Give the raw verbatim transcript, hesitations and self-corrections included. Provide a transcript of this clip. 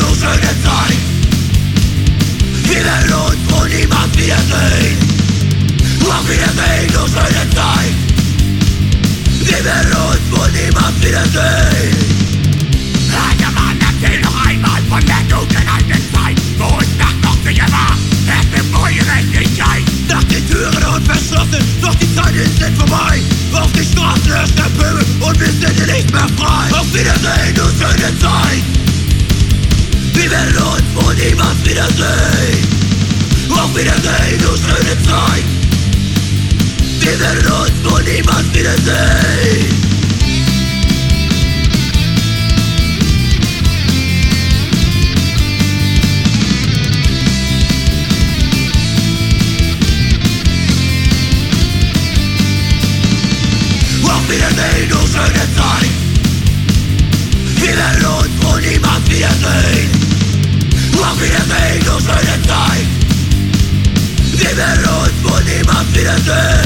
nur schöne Zeit. Wir werden uns wohl niemals wiedersehen. Auf Wiedersehen, nur schöne Zeit. Wir werden uns wohl niemals wiedersehen. Alter Mann, erzähl noch einmal von der dunklen alten Zeit, wo es Nacht noch sicher war, es gibt Ungerechtigkeit. Nach den Türen und verschlossen, doch die Zeit ist nicht vorbei. Auf die Straßen herrscht der Pöbel und wir sind nicht mehr frei. Auf Wiedersehen, du schöne Zeit. Wir werden uns wohl niemals wiedersehen. Auf Wiedersehen, du schöne Zeit. Wir werden uns wohl niemals wiedersehen. Auf Wiedersehen, du schöne Zeit. Wir werden uns wohl niemals wiedersehen. Auf Wiedersehen, du schöne Zeit. Wir werden uns wohl niemals wiedersehen.